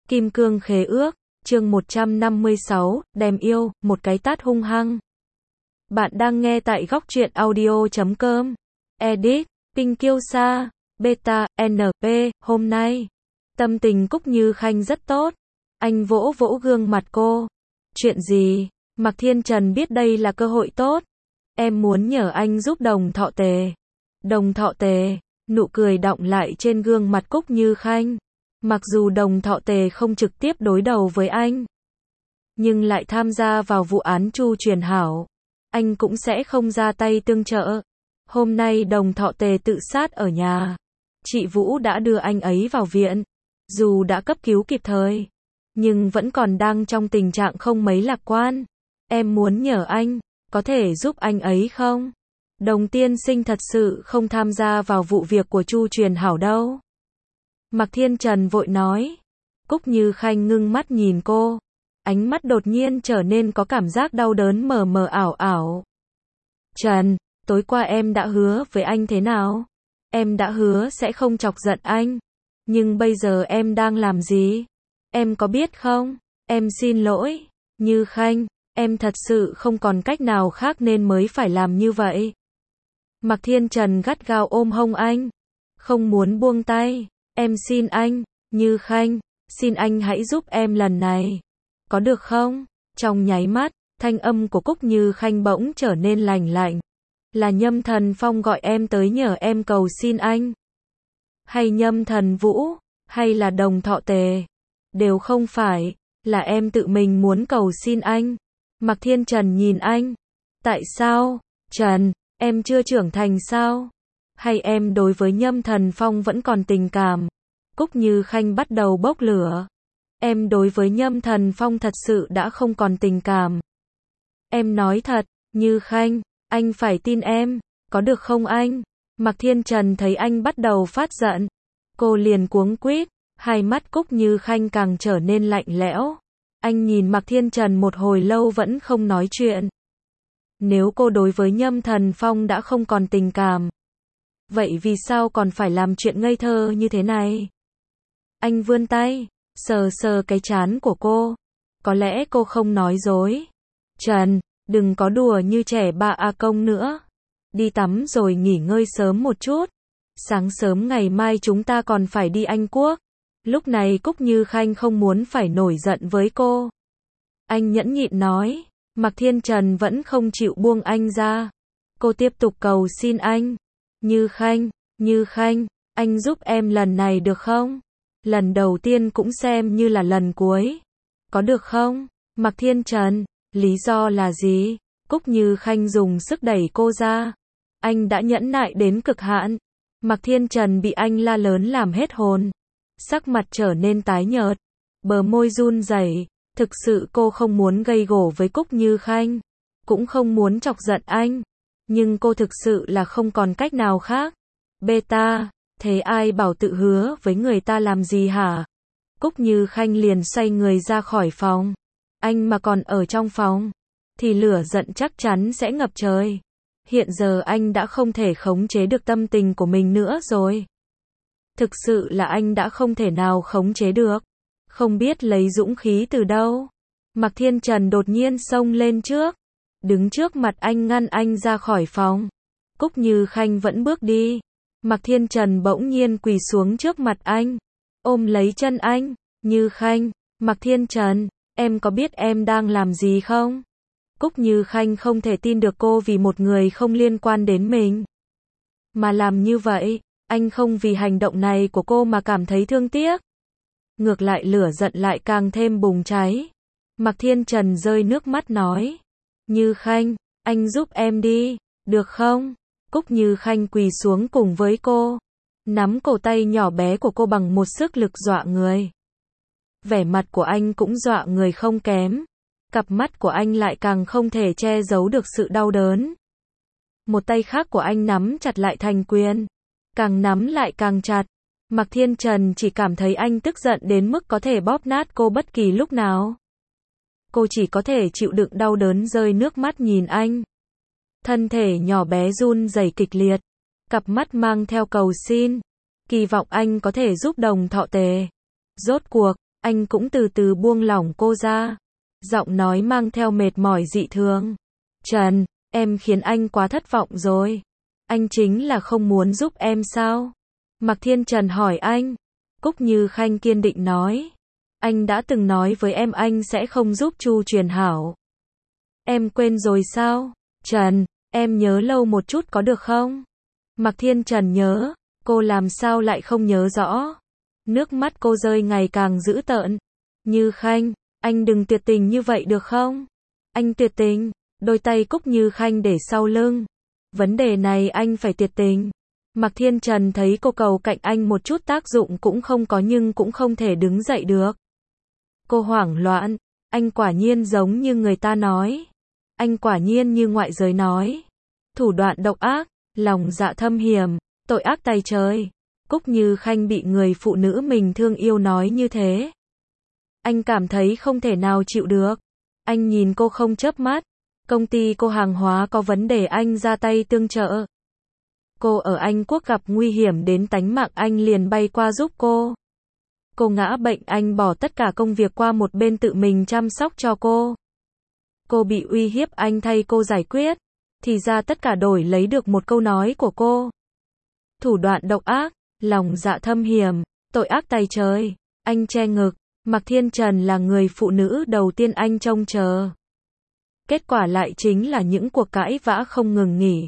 Kim cương khế ước, chương 156, đem yêu, một cái tát hung hăng. Bạn đang nghe tại góc truyện audio.com. Edit, Tinh Kiêu Sa, Beta, NP, hôm nay. Tâm tình Cúc Như Khanh rất tốt. Anh vỗ vỗ gương mặt cô. Chuyện gì? Mạc Thiên Trần biết đây là cơ hội tốt. Em muốn nhờ anh giúp Đồng Thọ Tề. Đồng Thọ Tề, nụ cười đọng lại trên gương mặt Cúc Như Khanh. Mặc dù Đồng Thọ Tề không trực tiếp đối đầu với anh, nhưng lại tham gia vào vụ án Chu Truyền Hảo, anh cũng sẽ không ra tay tương trợ. Hôm nay Đồng Thọ Tề tự sát ở nhà. Chị Vũ đã đưa anh ấy vào viện. Dù đã cấp cứu kịp thời, nhưng vẫn còn đang trong tình trạng không mấy lạc quan. Em muốn nhờ anh, có thể giúp anh ấy không? Đồng tiên sinh thật sự không tham gia vào vụ việc của Chu Truyền Hảo đâu. Mạc Thiên Trần vội nói. Cúc Như Khanh ngưng mắt nhìn cô. Ánh mắt đột nhiên trở nên có cảm giác đau đớn mờ mờ ảo ảo. Trần, tối qua em đã hứa với anh thế nào? Em đã hứa sẽ không chọc giận anh. Nhưng bây giờ em đang làm gì? Em có biết không? Em xin lỗi. Như Khanh, em thật sự không còn cách nào khác nên mới phải làm như vậy. Mạc Thiên Trần gắt gao ôm hông anh. Không muốn buông tay. Em xin anh, Như Khanh, xin anh hãy giúp em lần này. Có được không? Trong nháy mắt, thanh âm của Cúc Như Khanh bỗng trở nên lạnh lạnh. Là Nhâm Thần Phong gọi em tới nhờ em cầu xin anh? Hay Nhâm Thần Vũ? Hay là Đồng Thọ Tề? Đều không phải, là em tự mình muốn cầu xin anh. Mạc Thiên Trần nhìn anh. Tại sao? Trần, em chưa trưởng thành sao? Hay em đối với Nhâm Thần Phong vẫn còn tình cảm? Cúc Như Khanh bắt đầu bốc lửa. Em đối với Nhâm Thần Phong thật sự đã không còn tình cảm. Em nói thật, Như Khanh, anh phải tin em, có được không anh? Mạc Thiên Trần thấy anh bắt đầu phát giận. Cô liền cuống quýt, hai mắt Cúc Như Khanh càng trở nên lạnh lẽo. Anh nhìn Mạc Thiên Trần một hồi lâu vẫn không nói chuyện. Nếu cô đối với Nhâm Thần Phong đã không còn tình cảm, vậy vì sao còn phải làm chuyện ngây thơ như thế này? Anh vươn tay, sờ sờ cái trán của cô. Có lẽ cô không nói dối. Trần, đừng có đùa như trẻ ba A công nữa. Đi tắm rồi nghỉ ngơi sớm một chút. Sáng sớm ngày mai chúng ta còn phải đi Anh Quốc. Lúc này Cúc Như Khanh không muốn phải nổi giận với cô. Anh nhẫn nhịn nói. Mạc Thiên Trần vẫn không chịu buông anh ra. Cô tiếp tục cầu xin anh. Như Khanh, anh giúp em lần này được không? Lần đầu tiên cũng xem như là lần cuối. Có được không? Mạc Thiên Trần, lý do là gì? Cúc Như Khanh dùng sức đẩy cô ra. Anh đã nhẫn nại đến cực hạn. Mạc Thiên Trần bị anh la lớn làm hết hồn. Sắc mặt trở nên tái nhợt. Bờ môi run rẩy. Thực sự cô không muốn gây gổ với Cúc Như Khanh. Cũng không muốn chọc giận anh. Nhưng cô thực sự là không còn cách nào khác. Beta, thế ai bảo tự hứa với người ta làm gì hả? Cúc Như Khanh liền xoay người ra khỏi phòng. Anh mà còn ở trong phòng, thì lửa giận chắc chắn sẽ ngập trời. Hiện giờ anh đã không thể khống chế được tâm tình của mình nữa rồi. Thực sự là anh đã không thể nào khống chế được. Không biết lấy dũng khí từ đâu. Mạc Thiên Trần đột nhiên xông lên trước. Đứng trước mặt anh ngăn anh ra khỏi phòng. Cúc Như Khanh vẫn bước đi. Mạc Thiên Trần bỗng nhiên quỳ xuống trước mặt anh. Ôm lấy chân anh. Như Khanh, Mạc Thiên Trần, em có biết em đang làm gì không? Cúc Như Khanh không thể tin được cô vì một người không liên quan đến mình mà làm như vậy. Anh không vì hành động này của cô mà cảm thấy thương tiếc. Ngược lại lửa giận lại càng thêm bùng cháy. Mạc Thiên Trần rơi nước mắt nói. Như Khanh, anh giúp em đi, được không? Cúc Như Khanh quỳ xuống cùng với cô. Nắm cổ tay nhỏ bé của cô bằng một sức lực dọa người. Vẻ mặt của anh cũng dọa người không kém. Cặp mắt của anh lại càng không thể che giấu được sự đau đớn. Một tay khác của anh nắm chặt lại thành quyền. Càng nắm lại càng chặt. Mạc Thiên Trần chỉ cảm thấy anh tức giận đến mức có thể bóp nát cô bất kỳ lúc nào. Cô chỉ có thể chịu đựng đau đớn rơi nước mắt nhìn anh. Thân thể nhỏ bé run rẩy kịch liệt. Cặp mắt mang theo cầu xin. Kỳ vọng anh có thể giúp Đồng Thọ Tề. Rốt cuộc, Anh cũng từ từ buông lỏng cô ra. Giọng nói mang theo mệt mỏi dị thường. Trần, em khiến anh quá thất vọng rồi. Anh chính là không muốn giúp em sao? Mạc Thiên Trần hỏi anh. Cúc Như Khanh kiên định nói. Anh đã từng nói với em anh sẽ không giúp Chu Truyền Hảo. Em quên rồi sao? Trần, em nhớ lâu một chút có được không? Mạc Thiên Trần nhớ, cô làm sao lại không nhớ rõ? Nước mắt cô rơi ngày càng dữ tợn. Như Khanh, anh đừng tuyệt tình như vậy được không? Anh tuyệt tình, đôi tay Cúc Như Khanh để sau lưng. Vấn đề này anh phải tuyệt tình. Mạc Thiên Trần thấy cô cầu cạnh anh một chút tác dụng cũng không có nhưng cũng không thể đứng dậy được. Cô hoảng loạn, anh quả nhiên giống như người ta nói. Anh quả nhiên như ngoại giới nói. Thủ đoạn độc ác, lòng dạ thâm hiểm, tội ác tày trời. Cúc Như Khanh bị người phụ nữ mình thương yêu nói như thế. Anh cảm thấy không thể nào chịu được. Anh nhìn cô không chớp mắt. Công ty cô hàng hóa có vấn đề anh ra tay tương trợ. Cô ở Anh Quốc gặp nguy hiểm đến tánh mạng anh liền bay qua giúp cô. Cô ngã bệnh anh bỏ tất cả công việc qua một bên tự mình chăm sóc cho cô. Cô bị uy hiếp anh thay cô giải quyết. Thì ra tất cả đổi lấy được một câu nói của cô. Thủ đoạn độc ác, lòng dạ thâm hiểm, tội ác tày trời. Anh che ngực. Mạc Thiên Trần là người phụ nữ đầu tiên anh trông chờ. Kết quả lại chính là những cuộc cãi vã không ngừng nghỉ.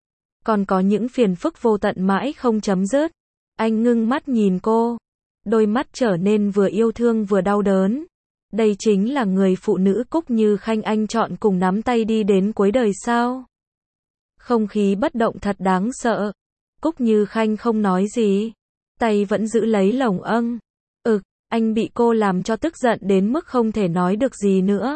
Còn có những phiền phức vô tận mãi không chấm dứt. Anh ngưng mắt nhìn cô. Đôi mắt trở nên vừa yêu thương vừa đau đớn. Đây chính là người phụ nữ Cúc Như Khanh anh chọn cùng nắm tay đi đến cuối đời sao? Không khí bất động thật đáng sợ. Cúc Như Khanh không nói gì. Tay vẫn giữ lấy lồng âng. Anh bị cô làm cho tức giận đến mức không thể nói được gì nữa.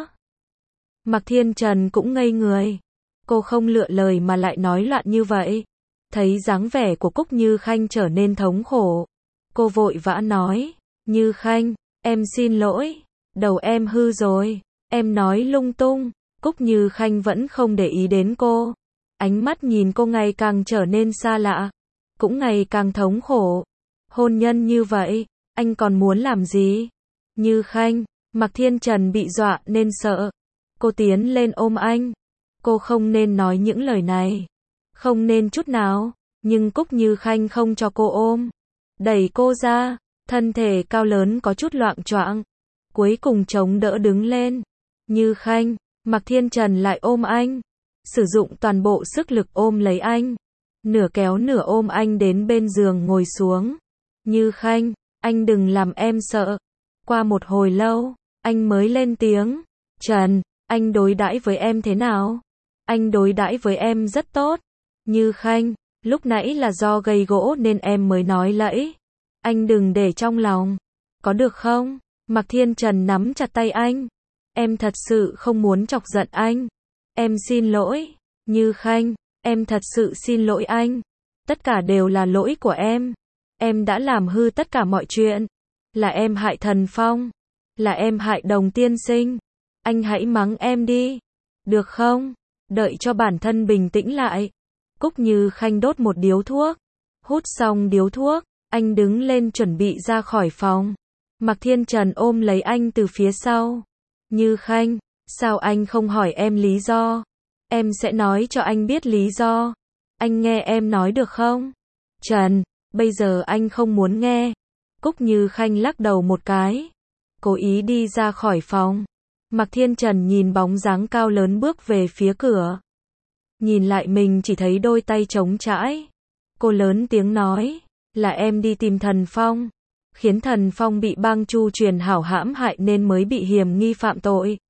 Mạc Thiên Trần cũng ngây người. Cô không lựa lời mà lại nói loạn như vậy. Thấy dáng vẻ của Cúc Như Khanh trở nên thống khổ. Cô vội vã nói. Như Khanh, em xin lỗi. Đầu em hư rồi. Em nói lung tung. Cúc Như Khanh vẫn không để ý đến cô. Ánh mắt nhìn cô ngày càng trở nên xa lạ. Cũng ngày càng thống khổ. Hôn nhân như vậy, anh còn muốn làm gì? Như Khanh, Mạc Thiên Trần bị dọa nên sợ. Cô tiến lên ôm anh. Cô không nên nói những lời này. Không nên chút nào. Nhưng Cúc Như Khanh không cho cô ôm. Đẩy cô ra. Thân thể cao lớn có chút loạng choạng. Cuối cùng chống đỡ đứng lên. Như Khanh, Mạc Thiên Trần lại ôm anh. Sử dụng toàn bộ sức lực ôm lấy anh. Nửa kéo nửa ôm anh đến bên giường ngồi xuống. Như Khanh, anh đừng làm em sợ. Qua một hồi lâu, anh mới lên tiếng. Trần, anh đối đãi với em thế nào? Anh đối đãi với em rất tốt. Như Khanh, lúc nãy là do gây gỗ nên em mới nói lẫy. Anh đừng để trong lòng. Có được không? Mạc Thiên Trần nắm chặt tay anh. Em thật sự không muốn chọc giận anh. Em xin lỗi. Như Khanh, em thật sự xin lỗi anh. Tất cả đều là lỗi của em. Em đã làm hư tất cả mọi chuyện. Là em hại Thần Phong. Là em hại Đồng Tiên Sinh. Anh hãy mắng em đi. Được không? Đợi cho bản thân bình tĩnh lại. Cúc Như Khanh đốt một điếu thuốc. Hút xong điếu thuốc, anh đứng lên chuẩn bị ra khỏi phòng. Mạc Thiên Trần ôm lấy anh từ phía sau. Như Khanh, sao anh không hỏi em lý do? Em sẽ nói cho anh biết lý do. Anh nghe em nói được không? Trần, bây giờ anh không muốn nghe. Cúc Như Khanh lắc đầu một cái. Cố ý đi ra khỏi phòng. Mạc Thiên Trần nhìn bóng dáng cao lớn bước về phía cửa. Nhìn lại mình chỉ thấy đôi tay trống trãi. Cô lớn tiếng nói. Là em đi tìm Thần Phong. Khiến Thần Phong bị bang Chu Truyền Hảo hãm hại nên mới bị hiểm nghi phạm tội.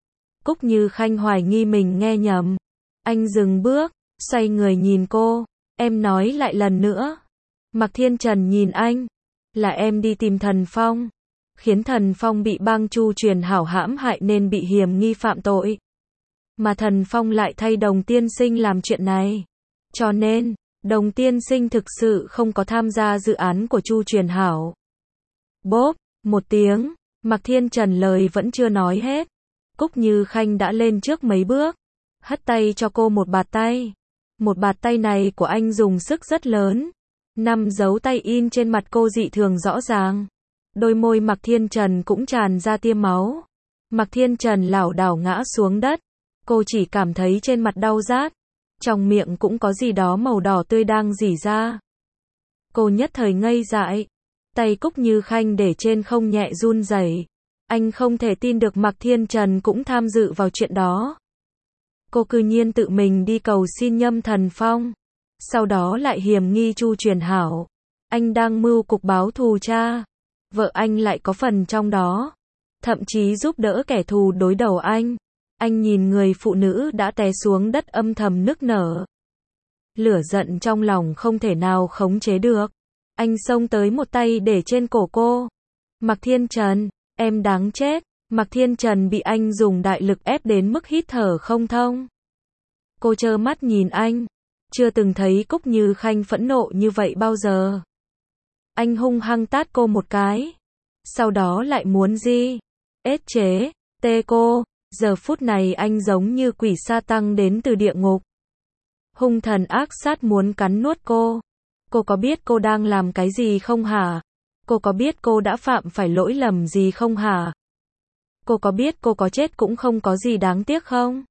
Cúc Như Khanh hoài nghi mình nghe nhầm. Anh dừng bước, xoay người nhìn cô. Em nói lại lần nữa. Mạc Thiên Trần nhìn anh. Là em đi tìm Thần Phong. Khiến Thần Phong bị bang Chu Truyền Hảo hãm hại nên bị hiểm nghi phạm tội. Mà Thần Phong lại thay Đồng Tiên Sinh làm chuyện này. Cho nên, Đồng Tiên Sinh thực sự không có tham gia dự án của Chu Truyền Hảo. Bốp, một tiếng, Mạc Thiên Trần lời vẫn chưa nói hết. Cúc Như Khanh đã lên trước mấy bước. Hất tay cho cô một bạt tay. Một bạt tay này của anh dùng sức rất lớn. 5 dấu tay in trên mặt cô dị thường rõ ràng. Đôi môi Mạc Thiên Trần cũng tràn ra tia máu. Mạc Thiên Trần lảo đảo ngã xuống đất. Cô chỉ cảm thấy trên mặt đau rát. Trong miệng cũng có gì đó màu đỏ tươi đang rỉ ra. Cô nhất thời ngây dại. Tay Cúc Như Khanh để trên không nhẹ run rẩy. Anh không thể tin được Mạc Thiên Trần cũng tham dự vào chuyện đó. Cô cư nhiên tự mình đi cầu xin Nhâm Thần Phong. Sau đó lại hiềm nghi Chu Truyền Hảo. Anh đang mưu cục báo thù cha. Vợ anh lại có phần trong đó. Thậm chí giúp đỡ kẻ thù đối đầu anh. Anh nhìn người phụ nữ đã té xuống đất âm thầm nức nở. Lửa giận trong lòng không thể nào khống chế được. Anh xông tới một tay để trên cổ cô. Mạc Thiên Trần, em đáng chết. Mạc Thiên Trần bị anh dùng đại lực ép đến mức hít thở không thông. Cô trơ mắt nhìn anh. Chưa từng thấy Cúc Như Khanh phẫn nộ như vậy bao giờ. Anh hung hăng tát cô một cái. Sau đó lại muốn gì? Ết chế, tê cô. Giờ phút này anh giống như quỷ sa tăng đến từ địa ngục. Hung thần ác sát muốn cắn nuốt cô. Cô có biết cô đang làm cái gì không hả? Cô có biết cô đã phạm phải lỗi lầm gì không hả? Cô có biết cô có chết cũng không có gì đáng tiếc không?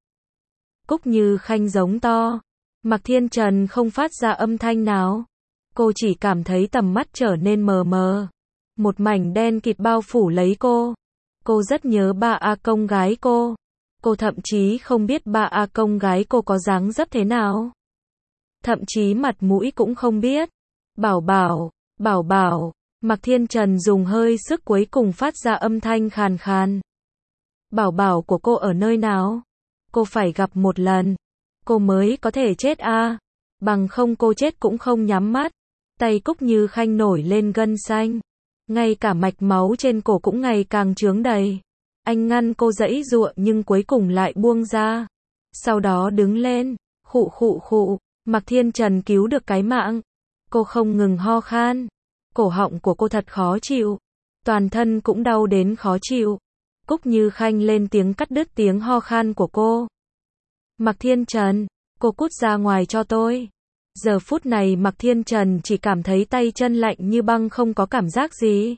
Cúc Như Khanh giống to. Mạc Thiên Trần không phát ra âm thanh nào. Cô chỉ cảm thấy tầm mắt trở nên mờ mờ. Một mảnh đen kịt bao phủ lấy cô. Cô rất nhớ ba A Công gái cô. Cô thậm chí không biết ba A Công gái cô có dáng dấp thế nào. Thậm chí mặt mũi cũng không biết. Bảo bảo, bảo bảo. Mạc Thiên Trần dùng hơi sức cuối cùng phát ra âm thanh khàn khàn. Bảo bảo của cô ở nơi nào? Cô phải gặp một lần. Cô mới có thể chết a. Bằng không cô chết cũng không nhắm mắt. Tay Cúc Như Khanh nổi lên gân xanh. Ngay cả mạch máu trên cổ cũng ngày càng chướng đầy. Anh ngăn cô giãy giụa nhưng cuối cùng lại buông ra. Sau đó đứng lên. Khụ khụ khụ. Mạc Thiên Trần cứu được cái mạng. Cô không ngừng ho khan. Cổ họng của cô thật khó chịu. Toàn thân cũng đau đến khó chịu. Cúc Như Khanh lên tiếng cắt đứt tiếng ho khan của cô. Mạc Thiên Trần, cô cút ra ngoài cho tôi. Giờ phút này Mạc Thiên Trần chỉ cảm thấy tay chân lạnh như băng không có cảm giác gì.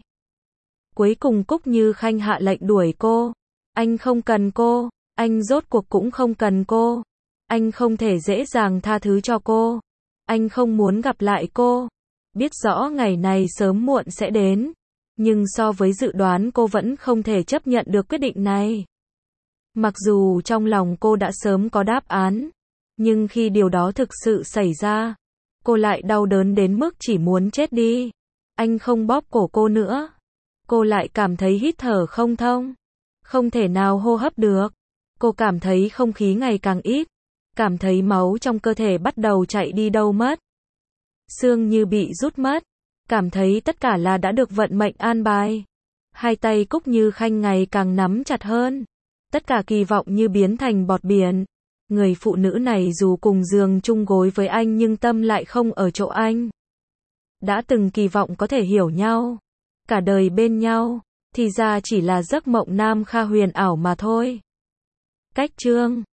Cuối cùng Cúc Như Khanh hạ lệnh đuổi cô. Anh không cần cô, anh rốt cuộc cũng không cần cô. Anh không thể dễ dàng tha thứ cho cô. Anh không muốn gặp lại cô. Biết rõ ngày này sớm muộn sẽ đến. Nhưng so với dự đoán cô vẫn không thể chấp nhận được quyết định này. Mặc dù trong lòng cô đã sớm có đáp án. Nhưng khi điều đó thực sự xảy ra, cô lại đau đớn đến mức chỉ muốn chết đi. Anh không bóp cổ cô nữa. Cô lại cảm thấy hít thở không thông. Không thể nào hô hấp được. Cô cảm thấy không khí ngày càng ít. Cảm thấy máu trong cơ thể bắt đầu chạy đi đâu mất. Xương như bị rút mất. Cảm thấy tất cả là đã được vận mệnh an bài. Hai tay Cúc Như Khanh ngày càng nắm chặt hơn. Tất cả kỳ vọng như biến thành bọt biển. Người phụ nữ này dù cùng giường chung gối với anh nhưng tâm lại không ở chỗ anh. Đã từng kỳ vọng có thể hiểu nhau. Cả đời bên nhau. Thì ra chỉ là giấc mộng nam kha huyền ảo mà thôi. Cách chương